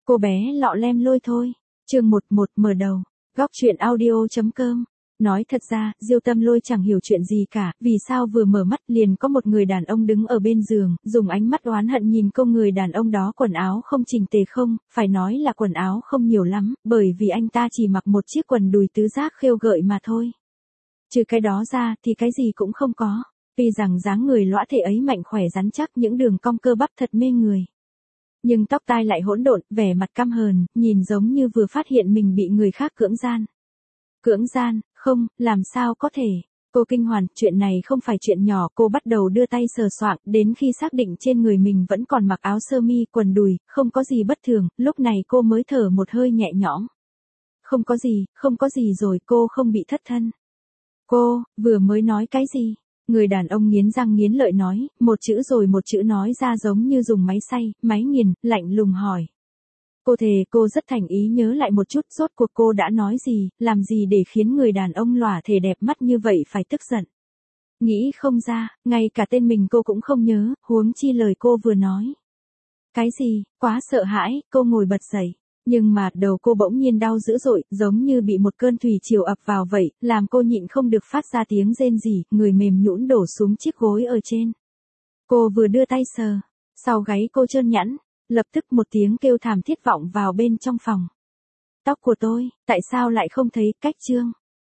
Cô bé lọ lem lôi thôi. Chương 11 mở đầu. Góc truyện audio.com. Nói thật ra, Diêu Tâm Lôi chẳng hiểu chuyện gì cả, vì sao vừa mở mắt liền có một người đàn ông đứng ở bên giường, dùng ánh mắt oán hận nhìn cô. Người đàn ông đó quần áo không chỉnh tề, không, phải nói là quần áo không nhiều lắm, bởi vì anh ta chỉ mặc một chiếc quần đùi tứ giác khêu gợi mà thôi. Trừ cái đó ra thì cái gì cũng không có, tuy rằng dáng người lõa thể ấy mạnh khỏe rắn chắc, những đường cong cơ bắp thật mê người. Nhưng tóc tai lại hỗn độn, vẻ mặt căm hờn, nhìn giống như vừa phát hiện mình bị người khác cưỡng gian. Cưỡng gian, không, làm sao có thể. Cô kinh hoàng, chuyện này không phải chuyện nhỏ. Cô bắt đầu đưa tay sờ soạng, đến khi xác định trên người mình vẫn còn mặc áo sơ mi, quần đùi, không có gì bất thường, lúc này cô mới thở một hơi nhẹ nhõm. Không có gì rồi, cô không bị thất thân. Cô, vừa mới nói cái gì? Người đàn ông nghiến răng nghiến lợi nói, một chữ rồi một chữ nói ra giống như dùng máy xay, máy nghiền, lạnh lùng hỏi. Cô thề cô rất thành ý nhớ lại một chút, rốt cuộc cô đã nói gì, làm gì để khiến người đàn ông lòa thể đẹp mắt như vậy phải tức giận. Nghĩ không ra, ngay cả tên mình cô cũng không nhớ, huống chi lời cô vừa nói. Cái gì, quá sợ hãi, cô ngồi bật dậy. Nhưng mà đầu cô bỗng nhiên đau dữ dội, giống như bị một cơn thủy triều ập vào vậy, làm cô nhịn không được phát ra tiếng rên rỉ, người mềm nhũn đổ xuống chiếc gối ở trên. Cô vừa đưa tay sờ, sau gáy cô trơn nhẵn, lập tức một tiếng kêu thảm thiết vọng vào bên trong phòng. Tóc của tôi, tại sao lại không thấy? Cách chương.